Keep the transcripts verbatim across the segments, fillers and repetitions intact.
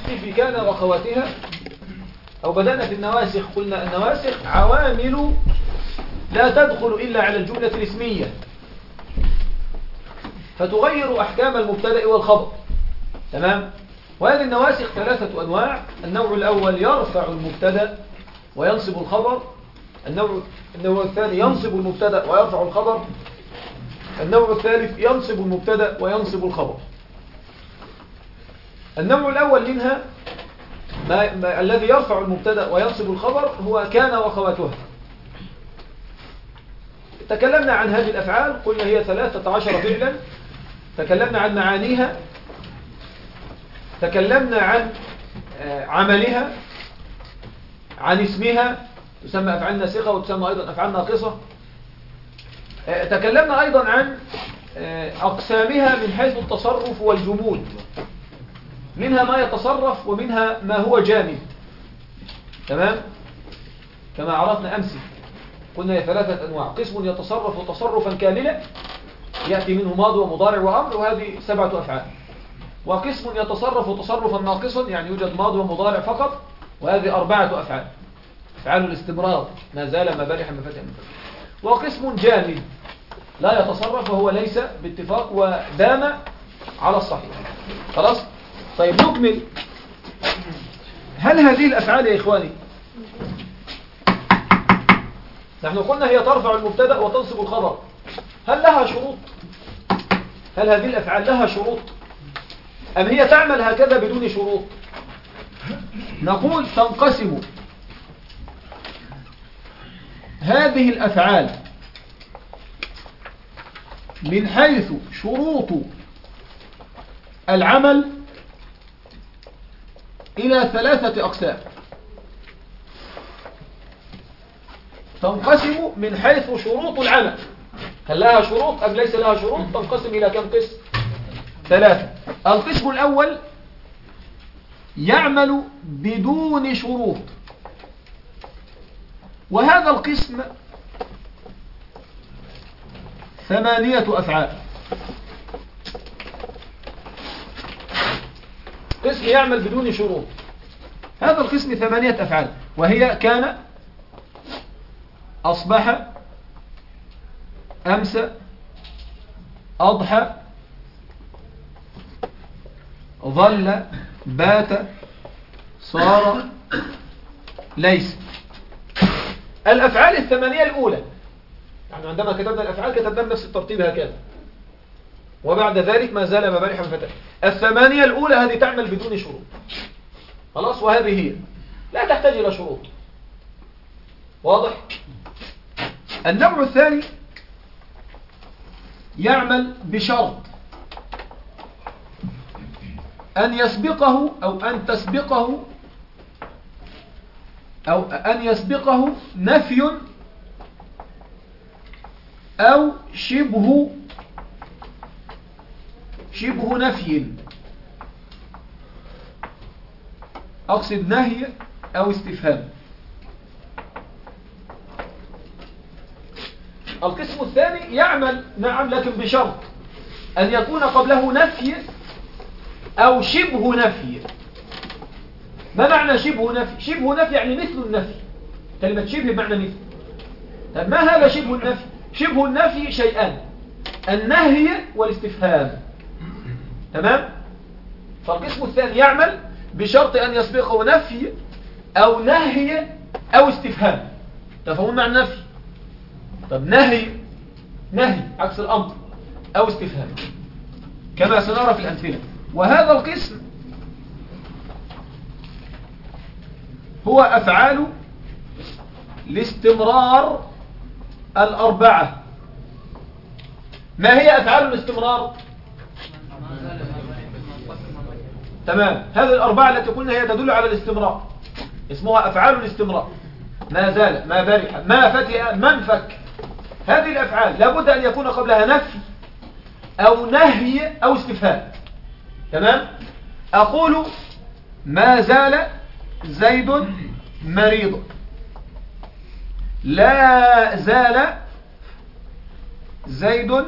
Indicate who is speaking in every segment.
Speaker 1: الاسم في كان وأخواتها، أو بدأنا في النواسخ. قلنا النواسخ عوامل لا تدخل إلا على الجملة الاسمية، فتغير أحكام المبتدأ والخبر. تمام. وهذه النواسخ ثلاثة أنواع. النوع الأول يرفع المبتدأ وينصب الخبر. النوع النوع الثاني ينصب المبتدأ ويرفع الخبر. النوع الثالث ينصب المبتدأ وينصب الخبر. النوع الأول منها ما ما الذي يرفع المبتدأ وينصب الخبر هو كان وأخواتها. تكلمنا عن هذه الأفعال، قلنا هي ثلاثة عشر فعلا. تكلمنا عن معانيها، تكلمنا عن عملها، عن اسمها، تسمى أفعال ناسخة وتسمى أيضا أفعال ناقصة. تكلمنا أيضا عن أقسامها من حيث التصرف والجمود، منها ما يتصرف ومنها ما هو جامد. تمام. كما عرفنا أمس قلنا هي ثلاثة أنواع. قسم يتصرف تصرفا كاملا يأتي منه ماضي ومضارع وأمر، وهذه سبعة أفعال. وقسم يتصرف تصرفا ناقصا، يعني يوجد ماضي ومضارع فقط، وهذه أربعة أفعال. أفعال الاستمرار، ما زال ما برح ما فتح ما فتح. وقسم جامد لا يتصرف وهو ليس باتفاق ودام على الصحيح. خلاص. طيب نكمل. هل هذه الأفعال يا إخواني، نحن قلنا هي ترفع المبتدأ وتنصب الخبر، هل لها شروط؟ هل هذه الأفعال لها شروط أم هي تعمل هكذا بدون شروط؟ نقول تنقسم هذه الأفعال من حيث شروط العمل إلى ثلاثة أقسام. تنقسم من حيث شروط العمل، هل لها شروط أم ليس لها شروط؟ تنقسم إلى كم قسم؟ ثلاثة. القسم الأول يعمل بدون شروط، وهذا القسم ثمانية أفعال. قسم يعمل بدون شروط، هذا القسم ثمانية أفعال، وهي كان، أصبح، أمسى، أضحى، ظل، بات، صار، ليس. الأفعال الثمانية الأولى، يعني عندما كتبنا الأفعال كتبنا نفس الترتيب هكذا، وبعد ذلك ما زال ما برح من فتح. الثمانية الأولى هذه تعمل بدون شروط، خلاص، وهذه هي لا تحتاج إلى شروط. واضح؟ النوع الثاني يعمل بشرط أن يسبقه أو أن تسبقه أو أن يسبقه نفي أو شبه شبه نفي. أقصد نهي أو استفهام. القسم الثاني يعمل نعم لكن بشرط أن يكون قبله نفي أو شبه نفي. ما معنى شبه نفي؟ شبه نفي يعني مثل النفي، كلمة شبه بمعنى مثل. طب ما هذا شبه النفي؟ شبه النفي شيئان، النهي والاستفهام. تمام؟ فالقسم الثاني يعمل بشرط أن يسبقه نفي أو نهي أو استفهام. تفهمون معنى النفي؟ طب نهي، نهي عكس الأمر، أو استفهام كما سنرى في الأمثلة. وهذا القسم هو أفعال الاستمرار الأربعة. ما هي أفعال الاستمرار؟ تمام. هذه الأربعة التي قلنا هي تدل على الاستمرار، اسمها أفعال الاستمرار. ما زال، ما برح، ما فتئ، ما انفك. هذه الأفعال لابد أن يكون قبلها نفي أو نهي أو استفهام. تمام. أقول ما زال زيد مريض، لا زال زيد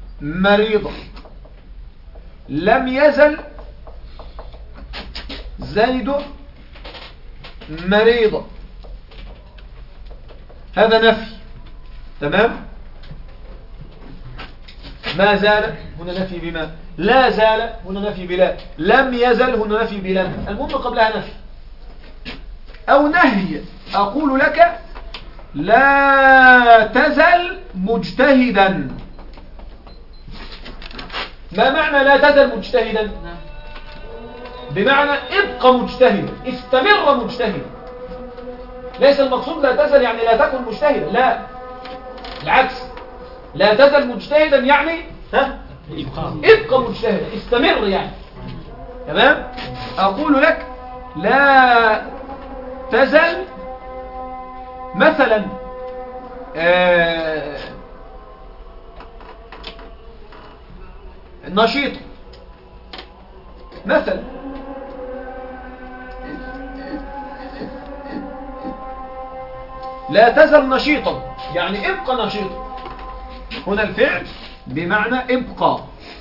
Speaker 1: مريض، لم يزل زيد مريضا، هذا نفي. تمام. ما زال هنا نفي بما، لا زال هنا نفي بلا، لم يزل هنا نفي بلم، المهم قبلها نفي. أو نهي، أقول لك لا تزل مجتهدا. ما معنى لا تزل مجتهدا؟ بمعنى ابقى مجتهدا، استمر مجتهدا. ليس المقصود لا تزل يعني لا تكن مجتهدا، لا، العكس، لا تزل مجتهدا يعني ها ابقى مجتهدا، استمر يعني. تمام. أقول لك لا تزل مثلا آه نشيط مثلا، لا تزل نشيطا يعني ابقى نشيطا. هنا الفعل بمعنى ابقى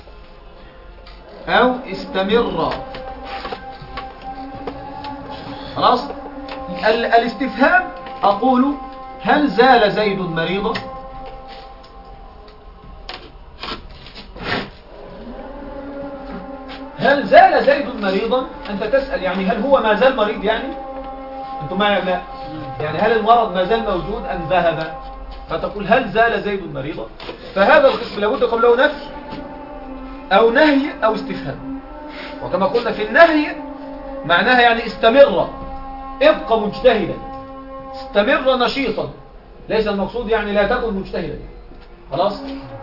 Speaker 1: أو استمر. خلاص. ال الاستفهام أقول هل زال زيد مريضا؟ هل زال زيد مريضا؟ أنت تسأل يعني هل هو ما زال مريض يعني؟ أنتم معي لا؟ يعني هل المرض ما زال موجود أم ذهب؟ فتقول هل زال زيد مريضا؟ فهذا القسم لابد قبله نفي أو نهي أو استفهام. وكما قلنا في النهي معناها يعني استمر، ابقى مجتهدا، استمر نشيطا. ليس المقصود يعني لا تكن مجتهدا. خلاص.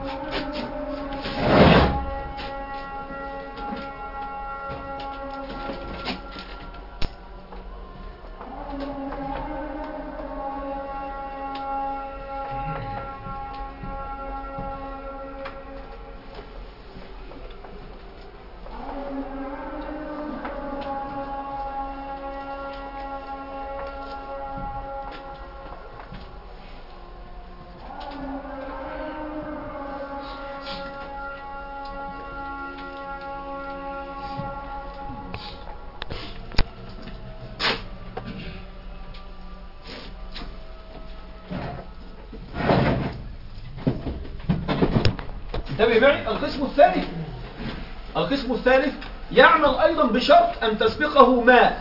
Speaker 1: انتبه معي. القسم الثالث القسم الثالث يعمل أيضا بشرط أن تسبقه ما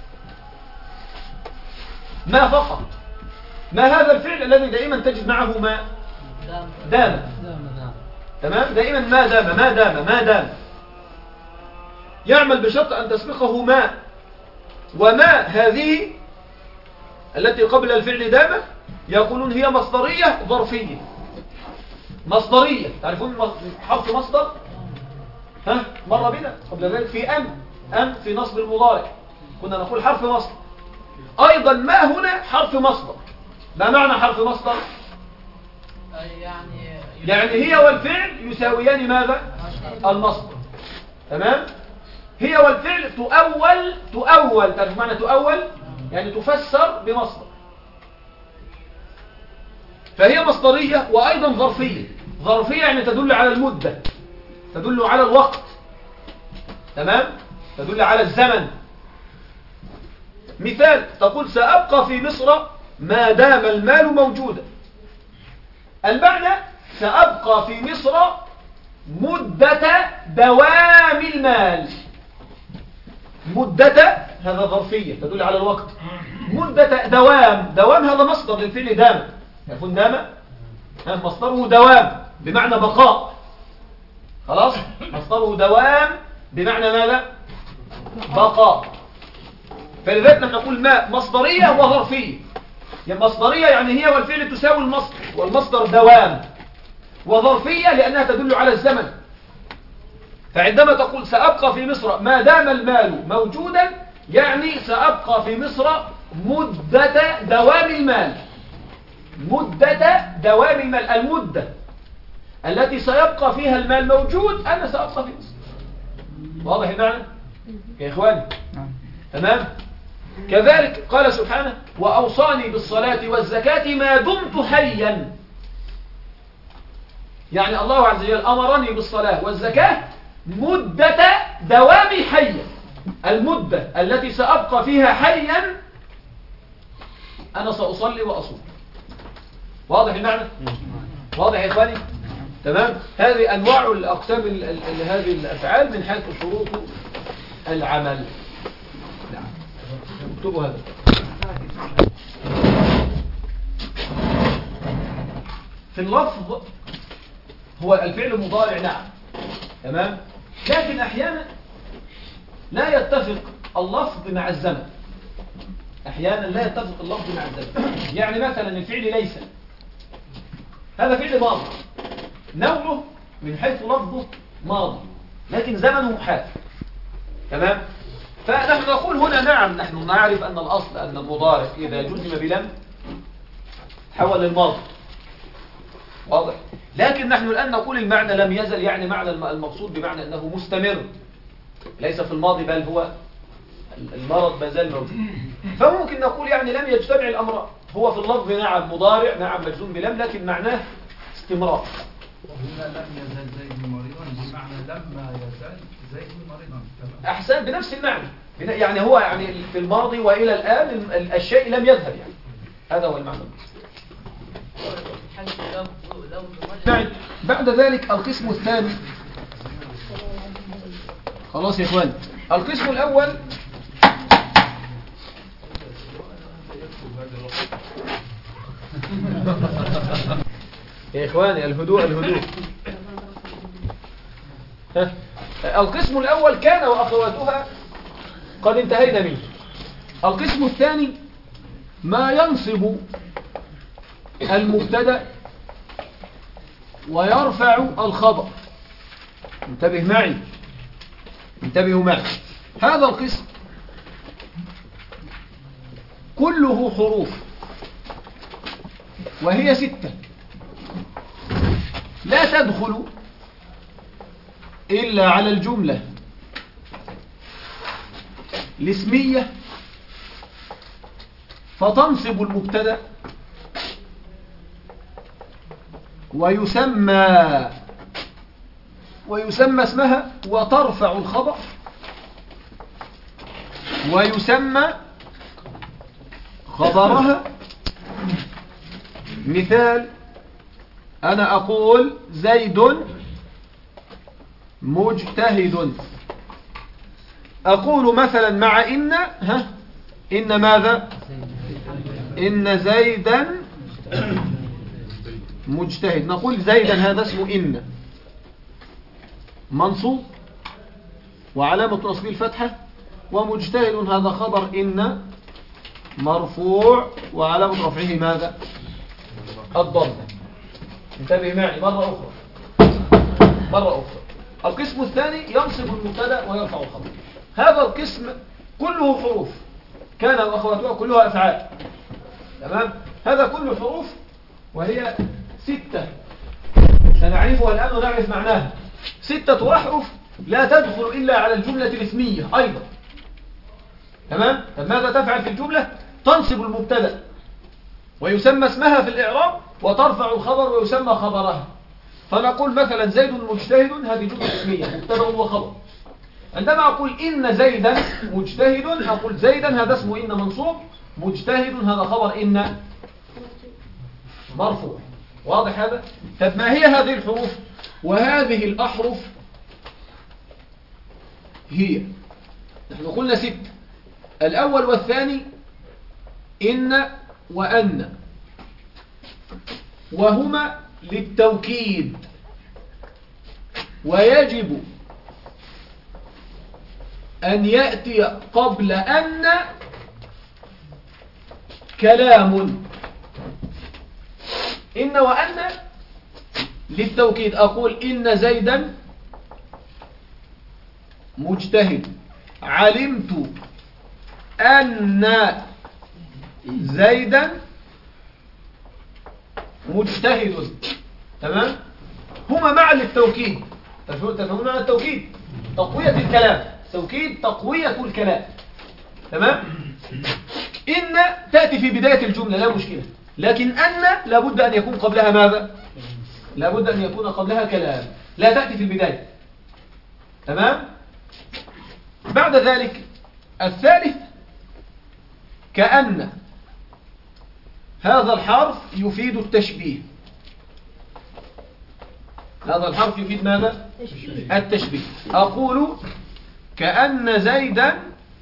Speaker 1: ما فقط. ما هذا الفعل الذي دائما تجد معه ما دام. تمام. دائما ما دام ما دام ما دام يعمل بشرط أن تسبقه ما. وما هذه التي قبل الفعل دام يقولون هي مصدرية ظرفية. مصدرية، تعرفون حرف مصدر؟ ها مر بنا قبل ذلك في أن أن في نصب المضارع كنا نقول حرف مصدر. أيضا ما هنا حرف مصدر. ما معنى حرف مصدر؟ يعني يعني هي والفعل يساويان ماذا؟ المصدر. تمام. هي والفعل تؤول تؤول تعرف معنى تؤول؟ يعني تفسر بمصدر. فهي مصدرية وأيضا ظرفية. ظرفية يعني تدل على المدة، تدل على الوقت. تمام. تدل على الزمن. مثال تقول سأبقى في مصر ما دام المال موجودا. المعنى سأبقى في مصر مدة دوام المال. مدة هذا ظرفية تدل على الوقت. مدة دوام، دوام هذا مصدر للفعل دام. يكون دام مصدره دوام بمعنى بقاء. خلاص. مصدره دوام بمعنى ماذا؟ بقاء. فلذلك نحن نقول ما مصدرية وظرفية. يعني مصدرية يعني هي والفعل تساوي المصدر والمصدر دوام، وظرفية لأنها تدل على الزمن. فعندما تقول سأبقى في مصر ما دام المال موجودا يعني سأبقى في مصر مدة دوام المال. مدة دوام المال، المدة التي سيبقى فيها المال موجود أنا سأبقى في مصر. واضح المعنى يا إخواني؟ تمام. كذلك قال سبحانه وأوصاني بالصلاة والزكاة ما دمت حيا. يعني الله عز وجل أمرني بالصلاة والزكاة مدة دوامي حيا، المدة التي سأبقى فيها حيا أنا سأصلي وأصوم. واضح المعنى؟ واضح يا إخواني؟ تمام؟ هذه أنواع الأقسام هذه الأفعال من حيث شروط العمل. نعم اكتبوا هذا. في اللفظ هو الفعل المضارع نعم، تمام، لكن أحيانا لا يتفق اللفظ مع الزمن. أحيانا لا يتفق اللفظ مع الزمن. يعني مثلا الفعل ليس، هذا فعل ماضي، نوعه من حيث لفظه ماضي لكن زمنه حال، تمام. فنحن نقول هنا نعم، نحن نعرف أن الأصل أن المضارع إذا جزم بلم تحول للماضي، واضح. لكن نحن الآن نقول المعنى لم يزل، يعني معنى المقصود بمعنى أنه مستمر، ليس في الماضي بل هو المرض ما زال موجود. فممكن نقول يعني لم يجتمع الأمر، هو في اللفظ نعم مضارع نعم مجزوم بلم لكن معناه استمرار.
Speaker 2: هنا لم يزل زيد مريضا بمعنى لما يزال زيد مريضا.
Speaker 1: أحسن، بنفس المعنى، يعني هو يعني في الماضي وإلى الآن الشيء لم يذهب، يعني هذا هو المعنى. بعد ذلك القسم الثاني. خلاص يا إخوان، القسم الأول يا إخواني الهدوء الهدوء. القسم الأول كان وأخواتها قد انتهينا منه. القسم الثاني ما ينصب المبتدأ ويرفع الخبر. انتبه معي، انتبهوا معي. هذا القسم كله حروف وهي ستة لا تدخل إلا على الجملة الاسمية فتنصب المبتدأ ويسمى ويسمى اسمها وترفع الخبر ويسمى خبرها. مثال، أنا أقول زيد مجتهد، أقول مثلا مع إن ها إن ماذا إن زيدا مجتهد. نقول زيدا هذا اسمه إن منصوب وعلامة نصبه الفتحة، ومجتهد هذا خبر إن مرفوع وعلامة رفعه ماذا الضمة. انتبه معي مرة أخرى مرة أخرى. القسم الثاني ينصب المبتدأ ويرفع الخبر. هذا القسم كله حروف كان وأخواتها كلها أفعال، تمام. هذا كله حروف وهي ستة سنعرفها الآن ونعرف معناها. ستة أحرف لا تدخل إلا على الجملة الاسمية أيضا، تمام. طب ماذا تفعل في الجملة؟ تنصب المبتدأ ويسمى اسمها في الإعراب وترفع الخبر ويسمى خبرها. فنقول مثلا زيد مجتهد، هذه جملة اسمية مبتدأ وخبر. عندما أقول إن زيدا مجتهد أقول زيدا هذا اسمه إن منصوب، مجتهد هذا خبر إن مرفوع. واضح هذا؟ طب ما هي هذه الحروف وهذه الأحرف؟ هي نحن قلنا ست، الأول والثاني إن وأن، وهما للتوكيد، ويجب أن يأتي قبل أن كلام. إن وأن للتوكيد، أقول إن زيدا مجتهد، علمت أن زيدا مجتهد، تمام. هما مع للتوكيد، تفهمون معنى التوكيد؟ تقوية الكلام، توكيد تقوية الكلام، تمام. إن تأتي في بداية الجملة لا مشكلة، لكن أن لابد أن يكون قبلها ماذا؟ لابد أن يكون قبلها كلام، لا تأتي في البداية، تمام. بعد ذلك الثالث كأن هذا الحرف يفيد التشبيه. هذا الحرف يفيد ماذا؟ التشبيه. أقول كأن زيدا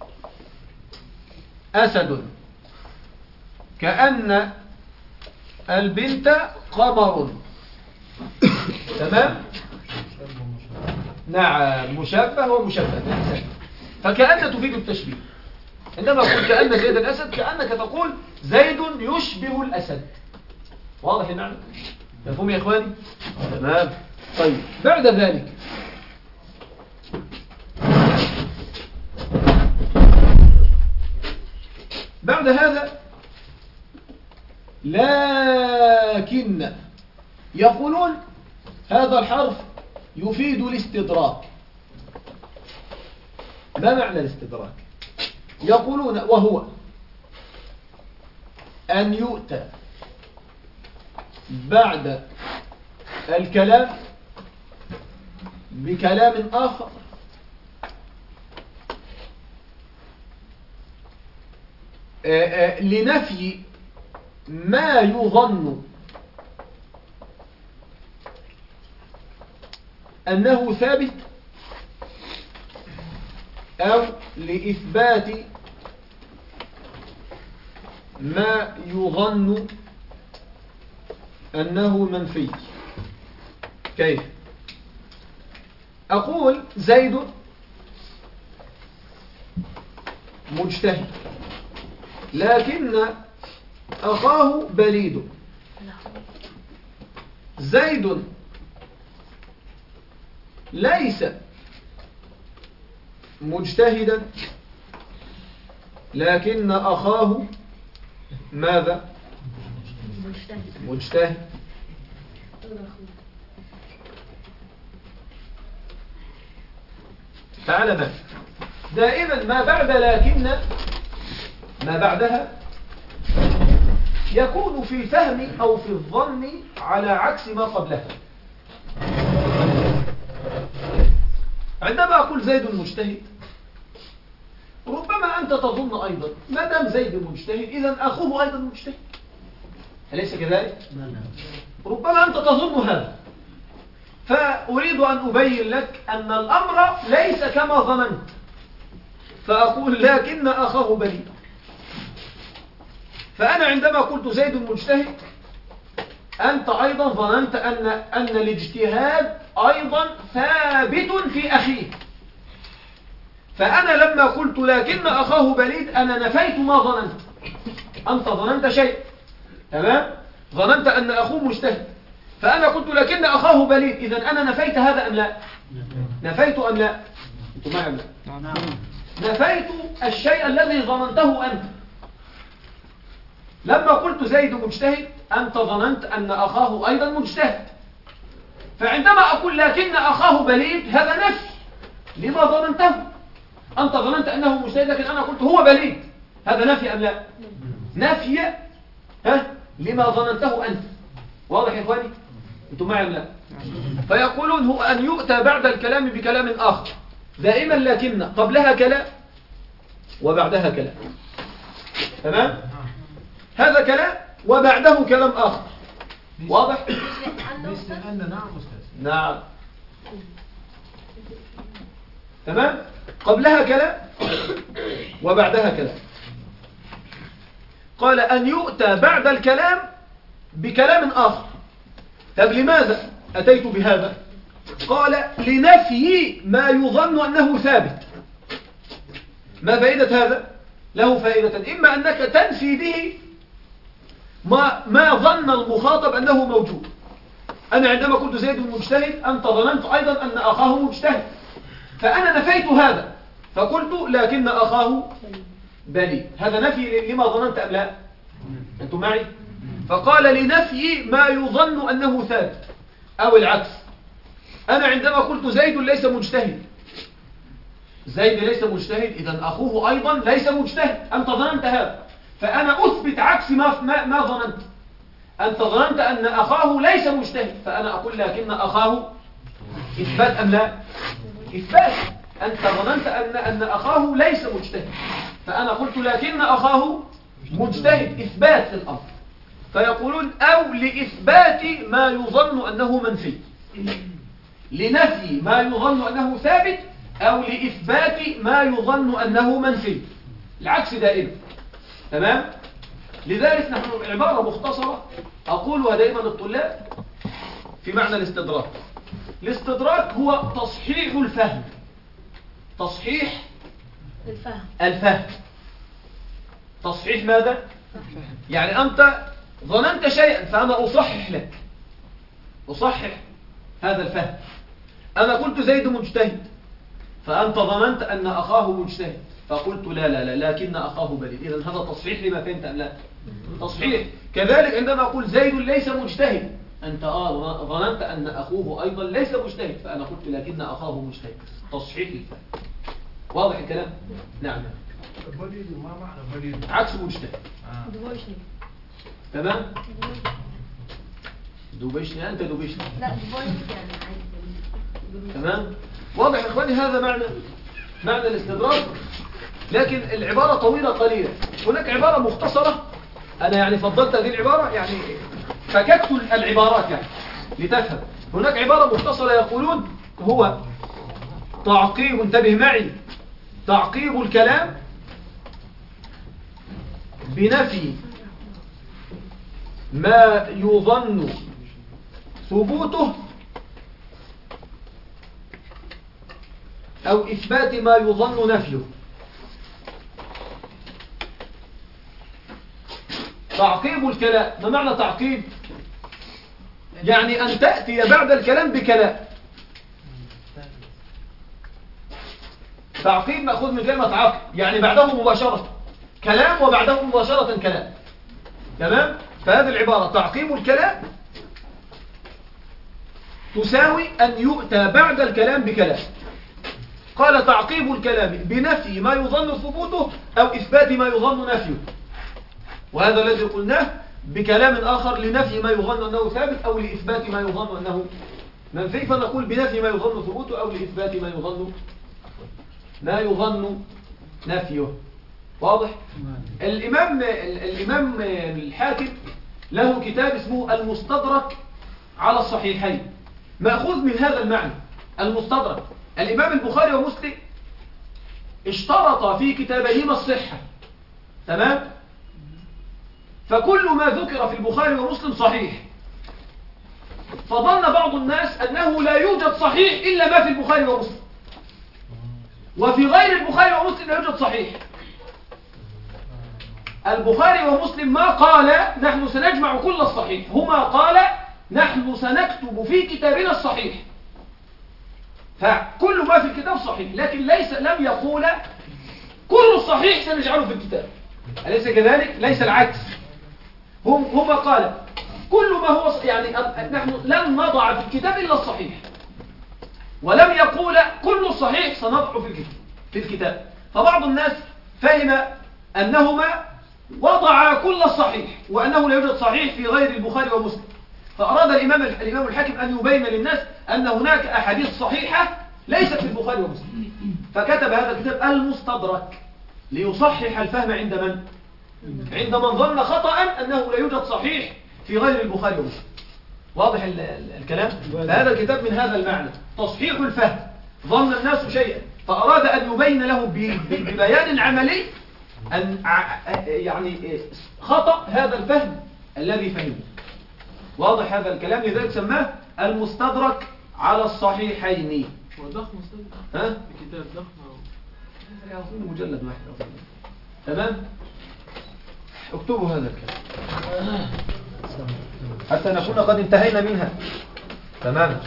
Speaker 1: أسد، كأن البنت قمر. تمام؟ نعم، مشبه ومشبه. فكأن تفيد التشبيه. عندما أقول كأن زيدا أسد، كأنك تقول زيد يشبه الأسد. واضح المعنى؟ مفهوم يا إخواني؟ تمام. طيب بعد ذلك بعد هذا لكن يقولون هذا الحرف يفيد الاستدراك. ما معنى الاستدراك؟ يقولون وهو أن يؤتى بعد الكلام بكلام آخر لنفي ما يظن أنه ثابت أو لإثبات ما يظن أنه منفي. كيف؟ أقول زيد مجتهد لكن أخاه بليد. زيد ليس مجتهدا لكن أخاه ماذا؟ مجتهد. تعال بقى، دائما ما بعد لكن ما بعدها يكون في الفهم أو في الظن على عكس ما قبلها. عندما أقول زيد مجتهد ربما أنت تظن أيضا ما دام زيد مجتهد إذن أخوه أيضا مجتهد، أليس كذلك؟ ربما أنت تظن هذا، فأريد أن أبين لك أن الأمر ليس كما ظننت، فأقول لكن أخاه بليد. فأنا عندما قلت زيد مجتهد أنت أيضا ظننت أن, أن الاجتهاد أيضا ثابت في أخيه، فأنا لما قلت لكن أخاه بليد أنا نفيت ما ظننت. أنت ظننت شيء، تمام؟ ظننت أن أخوه مجتهد، فأنا قلت لكن أخاه بليد، إذن أنا نفيت هذا أم لا؟ نفيت أم لا؟ أنتم معي أم لا؟ نفيت الشيء الذي ظننته أنت. لما قلت زيد مجتهد أنت ظننت أن أخاه أيضا مجتهد، فعندما أقول لكن أخاه بليد هذا نفي لما ظننته. أنت ظننت أنه مجتهد لكن أنا قلت هو بليد، هذا نفي أم لا؟ نفي ها لما ظننته أنت. واضح يا إخواني؟ أنتم معي أم لا؟ فيقولون هو أن يؤتى بعد الكلام بكلام آخر، دائما لكن قبلها كلام وبعدها كلام. تمام؟ هذا كلام وبعده كلام آخر. واضح؟
Speaker 2: مثل أن نعم أستاذ.
Speaker 1: نعم. تمام؟ قبلها كلام وبعدها كلام. قال أن يؤتى بعد الكلام بكلام آخر. طب لماذا أتيت بهذا؟ قال لنفي ما يظن أنه ثابت. ما فائدة هذا؟ له فائدة، إما أنك تنفي به ما, ما ظن المخاطب أنه موجود. أنا عندما قلت زيد مجتهد أنت ظننت أيضا أن أخاه مجتهد، فأنا نفيت هذا فقلت لكن أخاه بليد. هذا نفي لما ظننت أم لا؟ أنتم معي؟ فقال لنفي ما يظن أنه ثابت. أو العكس، أنا عندما قلت زيد ليس مجتهد، زيد ليس مجتهد إذن أخوه أيضا ليس مجتهد، أنت ظننت هذا، فأنا أثبت عكس ما, ما, ما ظننت. أنت ظننت أن أخاه ليس مجتهد، فأنا أقول لكن أخاه إثبات أم لا؟ إثبات. أنت ظننت أن, أن أخاه ليس مجتهد، فأنا قلت لكن أخاه مجتهد، إثبات للأمر. فيقولون أو لإثبات ما يظن أنه منفي، لنفي ما يظن أنه ثابت، أو لإثبات ما يظن أنه منفي، العكس دائما. تمام؟ لذلك نحن عبارة مختصرة أقولها دائما للطلاب في معنى الاستدراك. الاستدراك هو تصحيح الفهم، تصحيح
Speaker 3: الفهم
Speaker 1: الفهم تصحيح ماذا؟ يعني أنت ظننت شيئا فأنا أصحح لك، أصحح هذا الفهم. أنا قلت زيد مجتهد، فأنت ظننت أن أخاه مجتهد، فقلت لا لا لا لكن أخاه بليد. إذن هذا تصحيح لما فهمت أم لا؟ تصحيح. كذلك عندما أقول زيد ليس مجتهد، أنت آه ظننت أن أخوه أيضا ليس مجتهد، فأنا قلت لكن أخاه مجتهد، تصحيح للفهم. واضح الكلام؟ نعم.
Speaker 2: بليد ما معنى بليد؟
Speaker 1: عكس مجتهد.
Speaker 2: آه.
Speaker 3: دبوشني.
Speaker 1: تمام؟ دوبيشني أنت دوبيشني.
Speaker 3: لا دبوشني يعني عادي.
Speaker 1: تمام؟ واضح يا إخواني، هذا معنى معنى الاستدراك. لكن العبارة طويلة قليلة. هناك عبارة مختصرة، أنا يعني فضلت هذه العبارة، يعني فككت العبارات يعني لتفهم. هناك عبارة مختصرة يقولون هو تعقيب، انتبه معي، تعقيب الكلام بنفي ما يظن ثبوته أو إثبات ما يظن نفيه. تعقيب الكلام، ما معنى تعقيب؟ يعني أن تأتي بعد الكلام بكلام. تعقيب مأخوذ من كلمة عقب، يعني بعده مباشرة كلام وبعده مباشرة كلام. تمام؟ فهذه العبارة تعقيب الكلام تساوي أن يؤتى بعد الكلام بكلام. قال تعقيب الكلام بنفي ما يظن ثبوته أو إثبات ما يظن نفيه، وهذا الذي قلناه بكلام آخر لنفي ما يظن أنه ثابت أو لإثبات ما يظن أنه منفي، فنقول بنفي ما يظن ثبوته أو لإثبات ما يظن ما يظن نفيه. واضح؟ الإمام الإمام الحاكم له كتاب اسمه المستدرك على الصحيحين، مأخوذ من هذا المعنى المستدرك. الإمام البخاري ومسلم اشترط في كتابيهما الصحة. تمام؟ فكل ما ذكر في البخاري ومسلم صحيح، فظن بعض الناس أنه لا يوجد صحيح إلا ما في البخاري ومسلم، وفي غير البخاري ومسلم لا يوجد صحيح. البخاري ومسلم ما قال نحن سنجمع كل الصحيح، هما قال نحن سنكتب في كتابنا الصحيح. فكل ما في الكتاب صحيح، لكن ليس لم يقول كل الصحيح سنجعله في الكتاب، أليس كذلك؟ ليس العكس. هم هما قال كل ما هو يعني نحن لن نضع في الكتاب إلا الصحيح، ولم يقول كل الصحيح سنضع في الكتاب في الكتاب. فبعض الناس فهم أنهما وضع كل الصحيح وأنه لا يوجد صحيح في غير البخاري ومسلم، فأراد الإمام الإمام الحاكم أن يبين للناس أن هناك أحاديث صحيحة ليست في البخاري ومسلم، فكتب هذا الكتاب المستدرك ليصحح الفهم عند من؟ عند من ظن خطأ أنه لا يوجد صحيح في غير البخاري ومسلم. واضح ال ال الكلام؟ فهذا الكتاب من هذا المعنى، تصحيح الفهم. ظن الناس شيئا فأراد أن يبين له ببيان عملي أن يعني خطأ هذا الفهم الذي فهمه. واضح هذا الكلام؟ لذلك سماه المستدرك على الصحيحين.
Speaker 4: هو ضخم مستدرك؟
Speaker 1: ها؟
Speaker 4: كتاب ضخم أو
Speaker 1: أظن مجلد واحد أظن. تمام؟ اكتبوا هذا الكلام حتى نكون قد انتهينا منها. تمام؟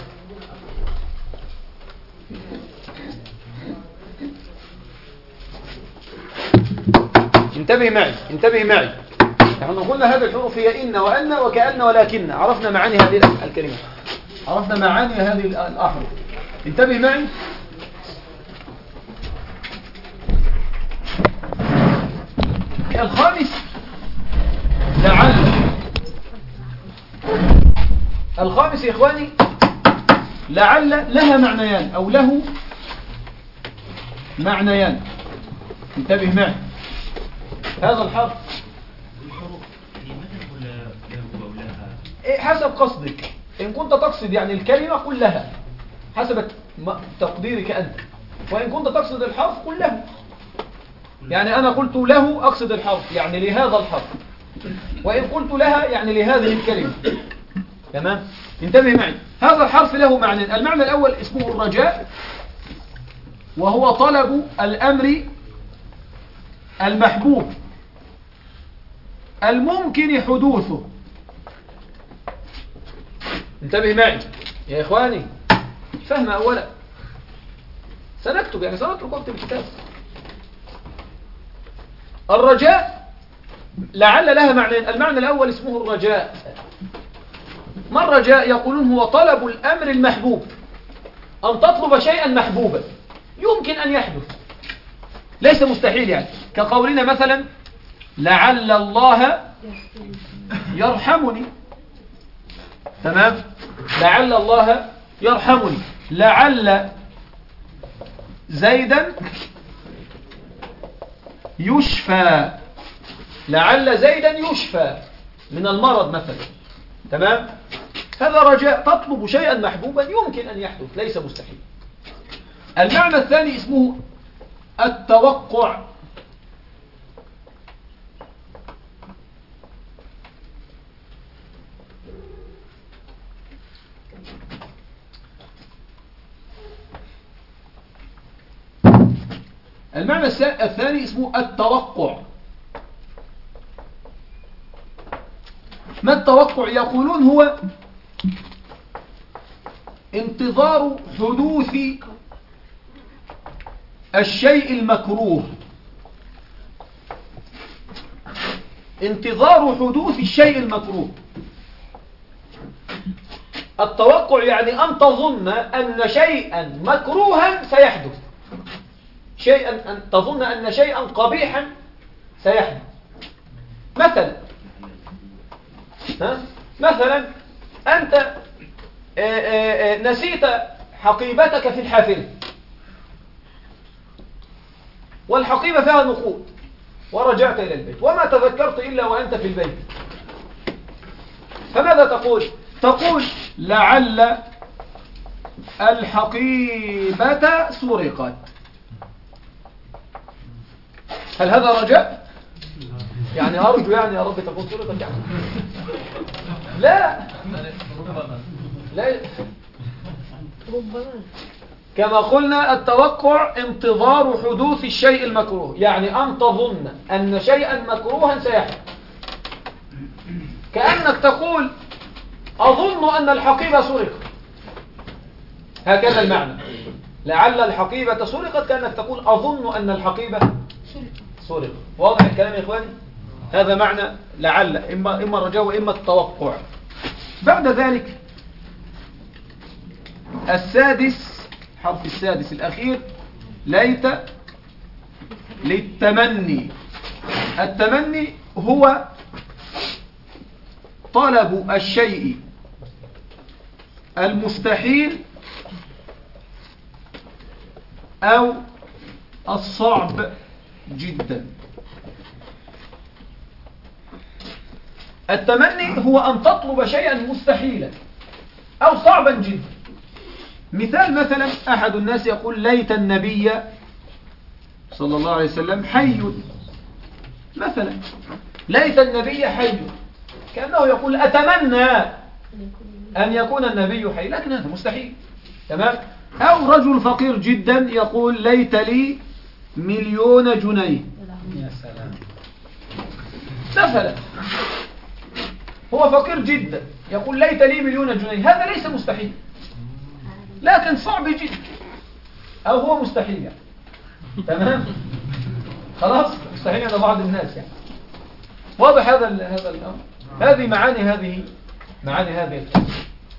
Speaker 1: انتبه معي انتبه معي نحن قلنا هذه الحروف هي إن وأن وكأن ولكن، عرفنا معاني هذه الكلمة، عرفنا معاني هذه الأحرف. انتبه معي. الخامس لعل. الخامس يا إخواني لعل لها معنيان أو له معنيان، انتبه معي. هذا الحرف إيه حسب قصدك، إن كنت تقصد يعني الكلمة قل لها حسب تقديرك أنت، وإن كنت تقصد الحرف قل له. يعني أنا قلت له أقصد الحرف يعني لهذا الحرف، وإن قلت لها يعني لهذه الكلمة. تمام؟ انتبه معي. هذا الحرف له معنى. المعنى الأول اسمه الرجاء، وهو طلب الأمر المحبوب الممكن حدوثه. انتبه معي يا إخواني، فهم أولا، سنكتب يعني سنترك وقت الكتاب. الرجاء لعل لها معنى. المعنى الأول اسمه الرجاء. ما الرجاء؟ يقولون هو طلب الأمر المحبوب، أن تطلب شيئا محبوبا يمكن أن يحدث، ليس مستحيل. يعني كقولنا مثلا لعل الله يرحمني. تمام؟ لعل الله يرحمني، لعل زيدا يشفى، لعل زيدا يشفى من المرض مثلا. تمام؟ هذا رجاء، تطلب شيئا محبوبا يمكن أن يحدث، ليس مستحيل. المعنى الثاني اسمه التوقع. المعنى الثاني اسمه التوقع. ما التوقع؟ يقولون هو انتظار حدوث الشيء المكروه، انتظار حدوث الشيء المكروه. التوقع يعني أن تظن أن شيئا مكروها سيحدث، شيئا أن تظن أن شيئا قبيحا سيحدث. مثلا ها؟ مثلا أنت آآ آآ نسيت حقيبتك في الحافلة، والحقيبة فيها نقود، ورجعت إلى البيت وما تذكرت إلا وأنت في البيت، فماذا تقول؟ تقول لعل الحقيبة سرقت. هل هذا رجاء؟ يعني أرجو يعني يا رب تكون سرقت يعني؟ لا لا، كما قلنا التوقع انتظار حدوث الشيء المكروه، يعني أن تظن أن شيئا مكروها سيحدث. كأنك تقول أظن أن الحقيبة سرقت، هكذا المعنى. لعل الحقيبة سرقت، كأنك تقول أظن أن الحقيبة سرقت. واضح الكلام يا إخواني؟ هذا معنى لعل، إما إما الرجاء وإما التوقع. بعد ذلك السادس، حرف السادس الأخير، ليت للتمني. التمني هو طلب الشيء المستحيل أو الصعب جدا. التمني هو أن تطلب شيئا مستحيلا أو صعبا جدا. مثال مثلا أحد الناس يقول ليت النبي صلى الله عليه وسلم حي مثلا، ليت النبي حي، كأنه يقول أتمنى أن يكون النبي حي، لكن هذا مستحيل. تمام؟ أو رجل فقير جدا يقول ليت لي مليون جنيه.
Speaker 2: يا سلام.
Speaker 1: مثلا هو فقير جدا يقول ليت لي مليون جنيه، هذا ليس مستحيل لكن صعب جدا، أو هو مستحيل يعني. تمام؟ خلاص مستحيل عند بعض الناس يعني. واضح هذا هذا الأمر؟ هذه معاني هذه معاني هذه الكلمة.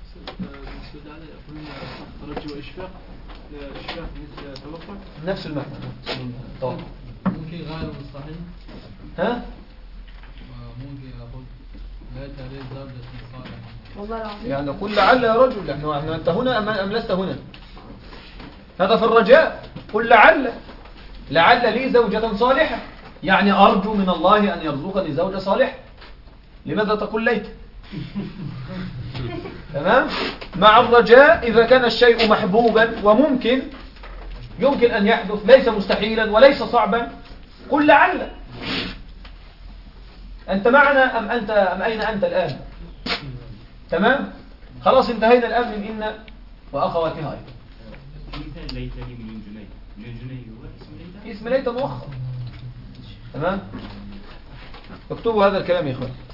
Speaker 4: رجو إشفاق إشفاق مثل توقع
Speaker 1: نفس المعنى توقع.
Speaker 2: ممكن غير مستحيل.
Speaker 1: ها؟
Speaker 2: ممكن أقول لا تريد زوجة صالحة.
Speaker 3: والله العظيم
Speaker 1: يعني قل لعل يا رجل، احنا أنت هنا أم لست هنا؟ هذا في الرجاء، قل لعل لعل لي زوجة صالحة، يعني أرجو من الله أن يرزقني زوجة صالحة. لماذا تقول ليت؟ تمام؟ مع الرجاء إذا كان الشيء محبوبا وممكن يمكن أن يحدث، ليس مستحيلا وليس صعبا، قل لعل. أنت معنا أم أنت أم أين أنت الآن؟ تمام؟ خلاص انتهينا الآن من إن وأخواتها أيضا.
Speaker 5: مثال ليت لي مليون جنيه، مليون جنيه هو اسم ليت؟
Speaker 1: اسم ليت مؤخر. تمام؟ اكتبوا هذا الكلام يا إخوان.